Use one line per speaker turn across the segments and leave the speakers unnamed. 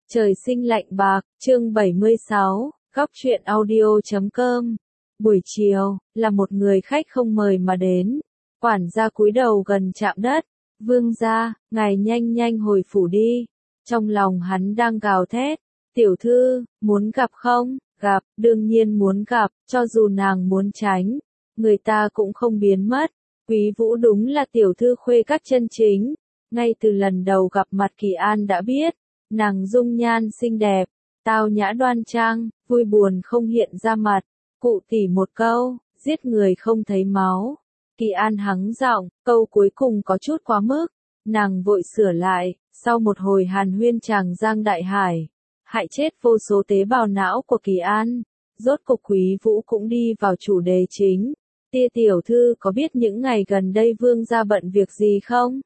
Trời sinh lạnh bạc, chương 76, góc truyện audio.com. Buổi chiều, là một người khách không mời mà đến. Quản gia cúi đầu gần chạm đất. Vương gia, ngài nhanh nhanh hồi phủ đi. Trong lòng hắn đang gào thét. Tiểu thư, muốn gặp không? Gặp, đương nhiên muốn gặp, cho dù nàng muốn tránh. Người ta cũng không biến mất. Quý Vũ đúng là tiểu thư khuê các chân chính. Ngay từ lần đầu gặp mặt Kỳ An đã biết. Nàng dung nhan xinh đẹp, tao nhã đoan trang, vui buồn không hiện ra mặt, cụ tỉ một câu, giết người không thấy máu. Kỳ An hắng giọng, câu cuối cùng có chút quá mức, nàng vội sửa lại, sau một hồi hàn huyên tràng giang đại hải, hại chết vô số tế bào não của Kỳ An, rốt cục Quý Vũ cũng đi vào chủ đề chính. Tia tiểu thư có biết những ngày gần đây vương gia bận việc gì không?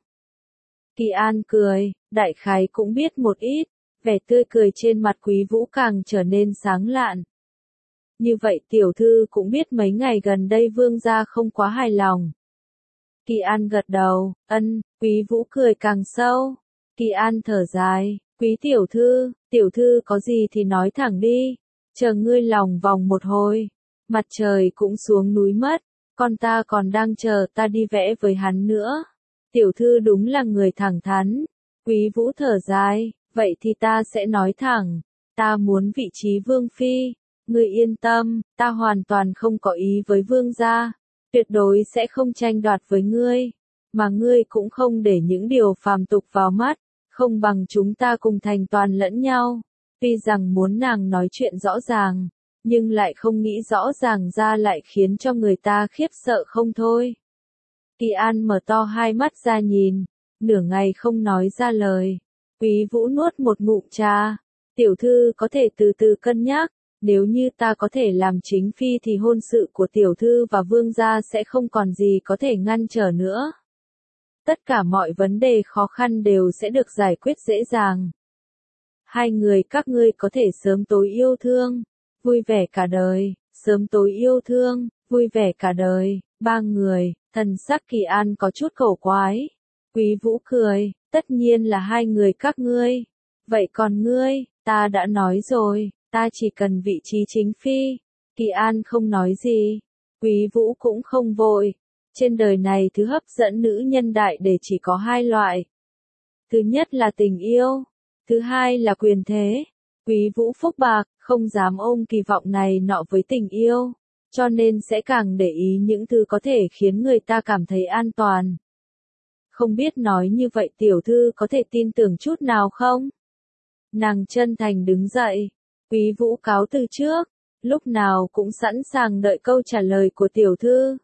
Kỳ An cười, đại khái cũng biết một ít, vẻ tươi cười trên mặt Quý Vũ càng trở nên sáng lạn. Như vậy tiểu thư cũng biết mấy ngày gần đây vương gia không quá hài lòng. Kỳ An gật đầu, Quý Vũ cười càng sâu. Kỳ An thở dài, Quý tiểu thư có gì thì nói thẳng đi, chờ ngươi lòng vòng một hồi, mặt trời cũng xuống núi mất, con ta còn đang chờ ta đi vẽ với hắn nữa. Tiểu thư đúng là người thẳng thắn. Quý Vũ thở dài, vậy thì ta sẽ nói thẳng, ta muốn vị trí vương phi, ngươi yên tâm, ta hoàn toàn không có ý với vương gia, tuyệt đối sẽ không tranh đoạt với ngươi, mà ngươi cũng không để những điều phàm tục vào mắt, không bằng chúng ta cùng thành toàn lẫn nhau. Tuy rằng muốn nàng nói chuyện rõ ràng, nhưng lại không nghĩ rõ ràng ra lại khiến cho người ta khiếp sợ không thôi. Kỳ An mở to hai mắt ra nhìn, nửa ngày không nói ra lời. Quý Vũ nuốt một ngụm trà. Tiểu thư có thể từ từ cân nhắc, nếu như ta có thể làm chính phi thì hôn sự của tiểu thư và vương gia sẽ không còn gì có thể ngăn trở nữa. Tất cả mọi vấn đề khó khăn đều sẽ được giải quyết dễ dàng. Hai người các ngươi có thể sớm tối yêu thương, vui vẻ cả đời, sớm tối yêu thương, vui vẻ cả đời. Ba người, thần sắc Kỳ An có chút cổ quái. Quý Vũ cười, tất nhiên là hai người các ngươi. Vậy còn ngươi, ta đã nói rồi, ta chỉ cần vị trí chính phi. Kỳ An không nói gì. Quý Vũ cũng không vội. Trên đời này thứ hấp dẫn nữ nhân đại để chỉ có hai loại. Thứ nhất là tình yêu. Thứ hai là quyền thế. Quý Vũ phúc bạc, không dám ôm kỳ vọng này nọ với tình yêu. Cho nên sẽ càng để ý những thứ có thể khiến người ta cảm thấy an toàn. Không biết nói như vậy tiểu thư có thể tin tưởng chút nào không? Nàng chân thành đứng dậy. Quý Vũ cáo từ trước, lúc nào cũng sẵn sàng đợi câu trả lời của tiểu thư.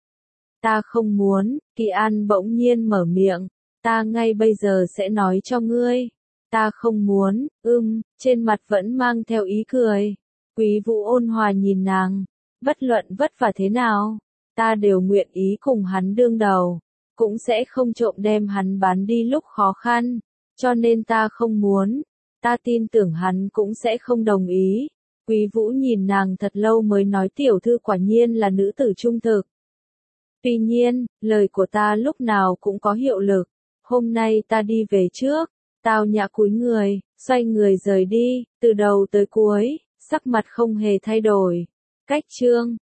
Ta không muốn, Kỳ An bỗng nhiên mở miệng, ta ngay bây giờ sẽ nói cho ngươi. Ta không muốn, trên mặt vẫn mang theo ý cười. Quý Vũ ôn hòa nhìn nàng. Bất luận vất vả thế nào, ta đều nguyện ý cùng hắn đương đầu, cũng sẽ không trộm đem hắn bán đi lúc khó khăn, cho nên ta không muốn, ta tin tưởng hắn cũng sẽ không đồng ý. Quý Vũ nhìn nàng thật lâu mới nói tiểu thư quả nhiên là nữ tử trung thực. Tuy nhiên, lời của ta lúc nào cũng có hiệu lực, hôm nay ta đi về trước, tao nhã cúi người, xoay người rời đi, từ đầu tới cuối, sắc mặt không hề thay đổi. Cách chương